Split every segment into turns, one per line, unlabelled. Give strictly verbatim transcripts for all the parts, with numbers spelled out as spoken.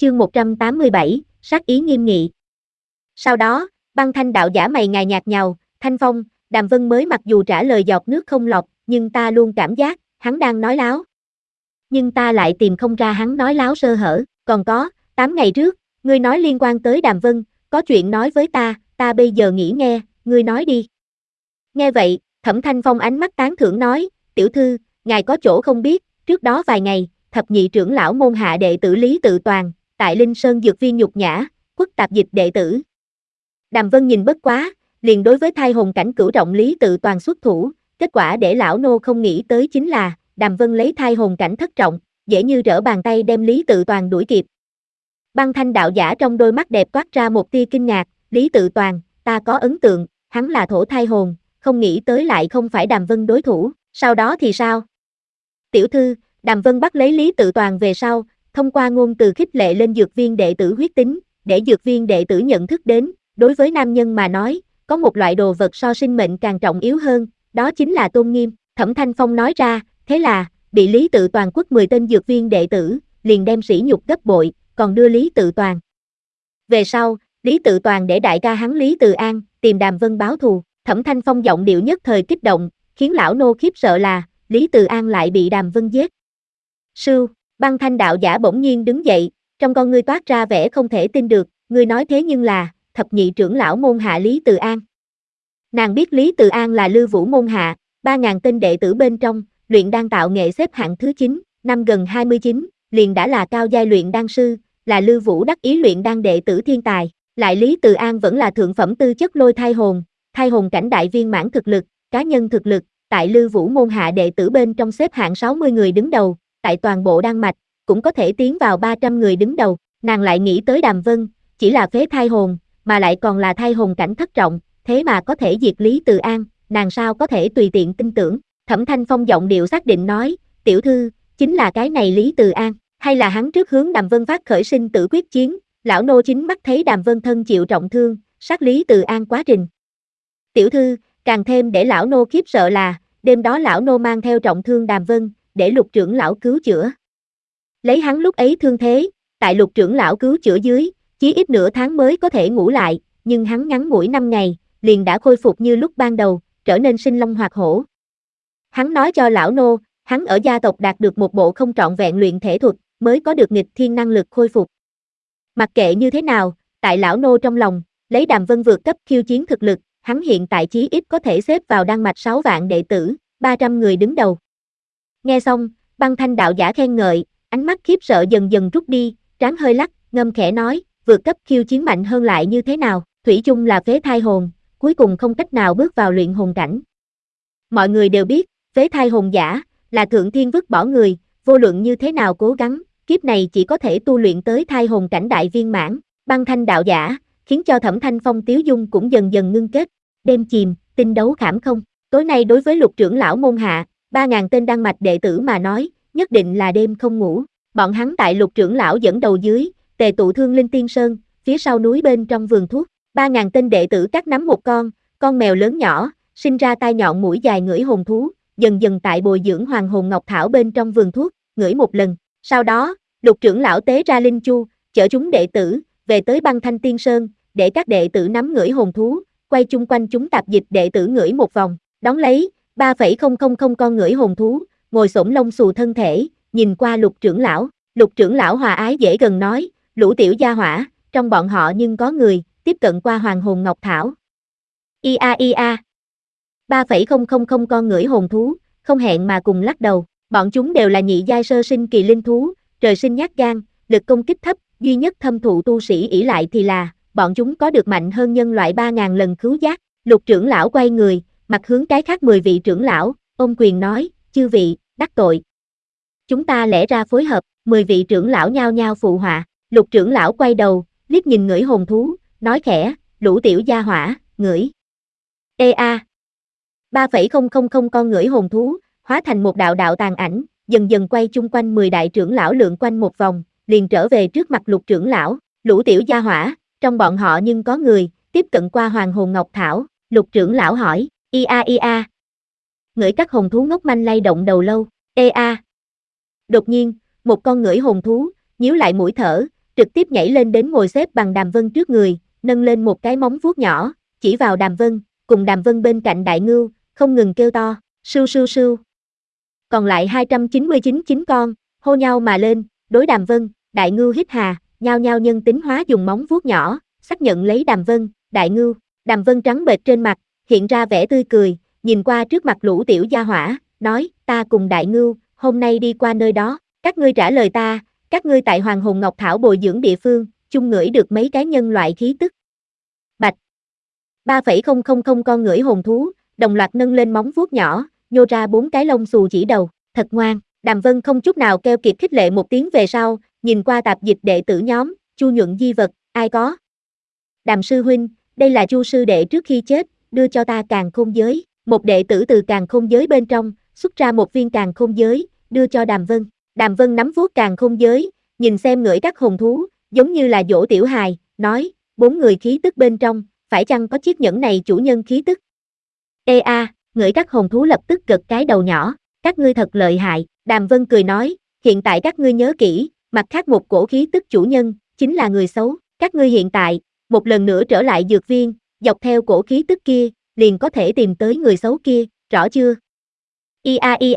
Chương một trăm tám mươi bảy, sát ý nghiêm nghị. Sau đó, Băng Thanh đạo giả mày ngài nhạt nhào, Thanh Phong, Đàm Vân mới mặc dù trả lời giọt nước không lọt, nhưng ta luôn cảm giác, hắn đang nói láo. Nhưng ta lại tìm không ra hắn nói láo sơ hở, còn có, tám ngày trước, ngươi nói liên quan tới Đàm Vân, có chuyện nói với ta, ta bây giờ nghĩ nghe, ngươi nói đi. Nghe vậy, Thẩm Thanh Phong ánh mắt tán thưởng nói, tiểu thư, ngài có chỗ không biết, trước đó vài ngày, thập nhị trưởng lão môn hạ đệ tử Lý Tự Toàn, tại Linh Sơn Dược Viên nhục nhã, quất tạp dịch đệ tử. Đàm Vân nhìn bất quá, liền đối với thai hồn cảnh cửu trọng Lý Tự Toàn xuất thủ, kết quả để lão nô không nghĩ tới chính là, Đàm Vân lấy thai hồn cảnh thất trọng, dễ như trở bàn tay đem Lý Tự Toàn đuổi kịp. Băng Thanh đạo giả trong đôi mắt đẹp toát ra một tia kinh ngạc, Lý Tự Toàn, ta có ấn tượng, hắn là thổ thai hồn, không nghĩ tới lại không phải Đàm Vân đối thủ, sau đó thì sao? Tiểu thư, Đàm Vân bắt lấy Lý Tự Toàn về sau, thông qua ngôn từ khích lệ lên dược viên đệ tử huyết tính, để dược viên đệ tử nhận thức đến, đối với nam nhân mà nói, có một loại đồ vật so sinh mệnh càng trọng yếu hơn, đó chính là tôn nghiêm, Thẩm Thanh Phong nói ra, thế là, bị Lý Tự Toàn quất mười tên dược viên đệ tử, liền đem sỉ nhục gấp bội, còn đưa Lý Tự Toàn. Về sau, Lý Tự Toàn để đại ca hắn Lý Từ An, tìm Đàm Vân báo thù, Thẩm Thanh Phong giọng điệu nhất thời kích động, khiến lão nô khiếp sợ là, Lý Từ An lại bị Đàm Vân giết. Sưu, Băng Thanh đạo giả bỗng nhiên đứng dậy, trong con ngươi toát ra vẻ không thể tin được, ngươi nói thế nhưng là, thập nhị trưởng lão môn hạ Lý Từ An. Nàng biết Lý Từ An là Lư Vũ môn hạ, ba ngàn tên đệ tử bên trong, luyện đan tạo nghệ xếp hạng thứ chín, năm gần hai mươi chín, liền đã là cao giai luyện đan sư, là Lư Vũ đắc ý luyện đan đệ tử thiên tài, lại Lý Từ An vẫn là thượng phẩm tư chất lôi thai hồn, thai hồn cảnh đại viên mãn thực lực, cá nhân thực lực, tại Lư Vũ môn hạ đệ tử bên trong xếp hạng sáu mươi người đứng đầu, tại toàn bộ Đan Mạch, cũng có thể tiến vào ba trăm người đứng đầu, nàng lại nghĩ tới Đàm Vân, chỉ là phế thai hồn, mà lại còn là thai hồn cảnh thất trọng, thế mà có thể diệt Lý Từ An, nàng sao có thể tùy tiện tin tưởng, Thẩm Thanh Phong giọng điệu xác định nói, tiểu thư, chính là cái này Lý Từ An, hay là hắn trước hướng Đàm Vân phát khởi sinh tử quyết chiến, lão nô chính mắt thấy Đàm Vân thân chịu trọng thương, sát Lý Từ An quá trình. Tiểu thư, càng thêm để lão nô khiếp sợ là, đêm đó lão nô mang theo trọng thương Đàm Vân, để Lục trưởng lão cứu chữa. Lấy hắn lúc ấy thương thế, tại Lục trưởng lão cứu chữa dưới, chí ít nửa tháng mới có thể ngủ lại, nhưng hắn ngắn ngủi năm ngày, liền đã khôi phục như lúc ban đầu, trở nên sinh long hoạt hổ. Hắn nói cho lão nô, hắn ở gia tộc đạt được một bộ không trọn vẹn luyện thể thuật, mới có được nghịch thiên năng lực khôi phục. Mặc kệ như thế nào, tại lão nô trong lòng, lấy Đàm Vân vượt cấp khiêu chiến thực lực, hắn hiện tại chí ít có thể xếp vào Đan Mạch sáu vạn đệ tử, ba trăm người đứng đầu. Nghe xong, Băng Thanh đạo giả khen ngợi, ánh mắt khiếp sợ dần dần rút đi, trán hơi lắc, ngâm khẽ nói, vượt cấp khiêu chiến mạnh hơn lại như thế nào, thủy chung là phế thai hồn, cuối cùng không cách nào bước vào luyện hồn cảnh. Mọi người đều biết, phế thai hồn giả, là thượng thiên vứt bỏ người, vô luận như thế nào cố gắng, kiếp này chỉ có thể tu luyện tới thai hồn cảnh đại viên mãn, Băng Thanh đạo giả, khiến cho Thẩm Thanh Phong tiếu dung cũng dần dần ngưng kết, đêm chìm, tinh đấu khảm không, tối nay đối với Lục trưởng lão môn hạ, ba ngàn tên Đan Mạch đệ tử mà nói, nhất định là đêm không ngủ, bọn hắn tại Lục trưởng lão dẫn đầu dưới, tề tụ Thương Linh Tiên Sơn, phía sau núi bên trong vườn thuốc, ba ngàn tên đệ tử cắt nắm một con, con mèo lớn nhỏ, sinh ra tai nhọn mũi dài ngửi hồn thú, dần dần tại bồi dưỡng hoàng hồn ngọc thảo bên trong vườn thuốc, ngửi một lần, sau đó, Lục trưởng lão tế ra linh chu, chở chúng đệ tử, về tới Băng Thanh Tiên Sơn, để các đệ tử nắm ngửi hồn thú, quay chung quanh chúng tạp dịch đệ tử ngửi một vòng, đón lấy, ba phẩy không không không con ngửi hồn thú, ngồi xổm lông xù thân thể, nhìn qua Lục trưởng lão, Lục trưởng lão hòa ái dễ gần nói, lũ tiểu gia hỏa, trong bọn họ nhưng có người, tiếp cận qua hoàng hồn ngọc thảo. Ia ia. ba phẩy không không không con ngửi hồn thú, không hẹn mà cùng lắc đầu, bọn chúng đều là nhị giai sơ sinh kỳ linh thú, trời sinh nhát gan, lực công kích thấp, duy nhất thâm thụ tu sĩ ỷ lại thì là, bọn chúng có được mạnh hơn nhân loại ba ngàn lần khứu giác. Lục trưởng lão quay người, mặt hướng cái khác mười vị trưởng lão, ôm quyền nói, chư vị, đắc tội. Chúng ta lẽ ra phối hợp, mười vị trưởng lão nhao nhao phụ họa, Lục trưởng lão quay đầu, liếc nhìn ngửi hồn thú, nói khẽ, lũ tiểu gia hỏa, ngửi. Ê a. ba phẩy không không không con ngửi hồn thú, hóa thành một đạo đạo tàn ảnh, dần dần quay chung quanh mười đại trưởng lão lượn quanh một vòng, liền trở về trước mặt Lục trưởng lão, lũ tiểu gia hỏa, trong bọn họ nhưng có người, tiếp cận qua hoàng hồn ngọc thảo, Lục trưởng lão hỏi, ia ia. Ngửi các hồn thú ngốc manh lay động đầu lâu, ê a. Đột nhiên, một con ngửi hồn thú, nhíu lại mũi thở, trực tiếp nhảy lên đến ngồi xếp bằng Đàm Vân trước người, nâng lên một cái móng vuốt nhỏ, chỉ vào Đàm Vân, cùng Đàm Vân bên cạnh đại ngưu, không ngừng kêu to, sưu sưu sưu. Còn lại hai trăm chín mươi chín chín con, hô nhau mà lên, đối Đàm Vân, đại ngưu hít hà, nhao nhao nhân tính hóa dùng móng vuốt nhỏ, xác nhận lấy Đàm Vân, đại ngưu. Đàm Vân trắng bệch trên mặt, hiện ra vẻ tươi cười, nhìn qua trước mặt lũ tiểu gia hỏa, nói, ta cùng đại ngưu, hôm nay đi qua nơi đó, các ngươi trả lời ta, các ngươi tại Hoàng Hồn Ngọc Thảo bồi dưỡng địa phương, chung ngửi được mấy cái nhân loại khí tức. Bạch. ba phẩy không không không con ngửi hồn thú, đồng loạt nâng lên móng vuốt nhỏ, nhô ra bốn cái lông xù chỉ đầu, thật ngoan. Đàm Vân không chút nào keo kiệt khích lệ một tiếng về sau, nhìn qua tạp dịch đệ tử nhóm, Chu nhuận di vật, ai có? Đàm sư huynh, đây là Chu sư đệ trước khi chết, đưa cho ta càn khôn giới. Một đệ tử từ càn khôn giới bên trong, xuất ra một viên càn khôn giới, đưa cho Đàm Vân. Đàm Vân nắm vuốt càn khôn giới, nhìn xem ngửi các hồn thú, giống như là dỗ tiểu hài, nói, bốn người khí tức bên trong, phải chăng có chiếc nhẫn này chủ nhân khí tức? Ê a, ngửi các hồn thú lập tức gật cái đầu nhỏ, các ngươi thật lợi hại. Đàm Vân cười nói, hiện tại các ngươi nhớ kỹ, mặt khác một cổ khí tức chủ nhân, chính là người xấu. Các ngươi hiện tại, một lần nữa trở lại dược viên, dọc theo cổ khí tức kia, liền có thể tìm tới người xấu kia, rõ chưa? Ia ia.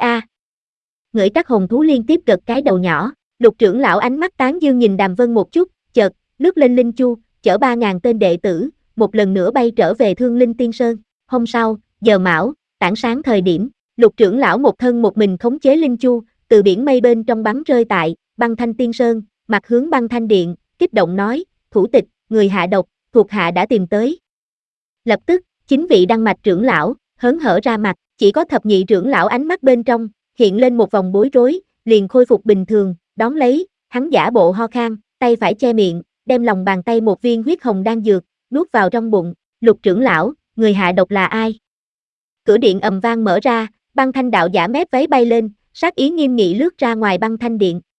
Ngửi các hồn thú liên tiếp gật cái đầu nhỏ, Lục trưởng lão ánh mắt tán dương nhìn Đàm Vân một chút, chợt, lướt lên linh chu, chở ba ngàn tên đệ tử, một lần nữa bay trở về Thương Linh Tiên Sơn. Hôm sau, giờ mão, tảng sáng thời điểm, Lục trưởng lão một thân một mình khống chế linh chu, từ biển mây bên trong bắn rơi tại Băng Thanh Tiên Sơn, mặt hướng Băng Thanh Điện, kích động nói, thủ tịch, người hạ độc, thuộc hạ đã tìm tới. Lập tức, chính vị đăng mạch trưởng lão, hớn hở ra mặt, chỉ có thập nhị trưởng lão ánh mắt bên trong, hiện lên một vòng bối rối, liền khôi phục bình thường, đón lấy, hắn giả bộ ho khan, tay phải che miệng, đem lòng bàn tay một viên huyết hồng đan dược, nuốt vào trong bụng. Lục trưởng lão, người hạ độc là ai? Cửa điện ầm vang mở ra, Băng Thanh đạo giả mép váy bay lên, sát ý nghiêm nghị lướt ra ngoài Băng Thanh điện.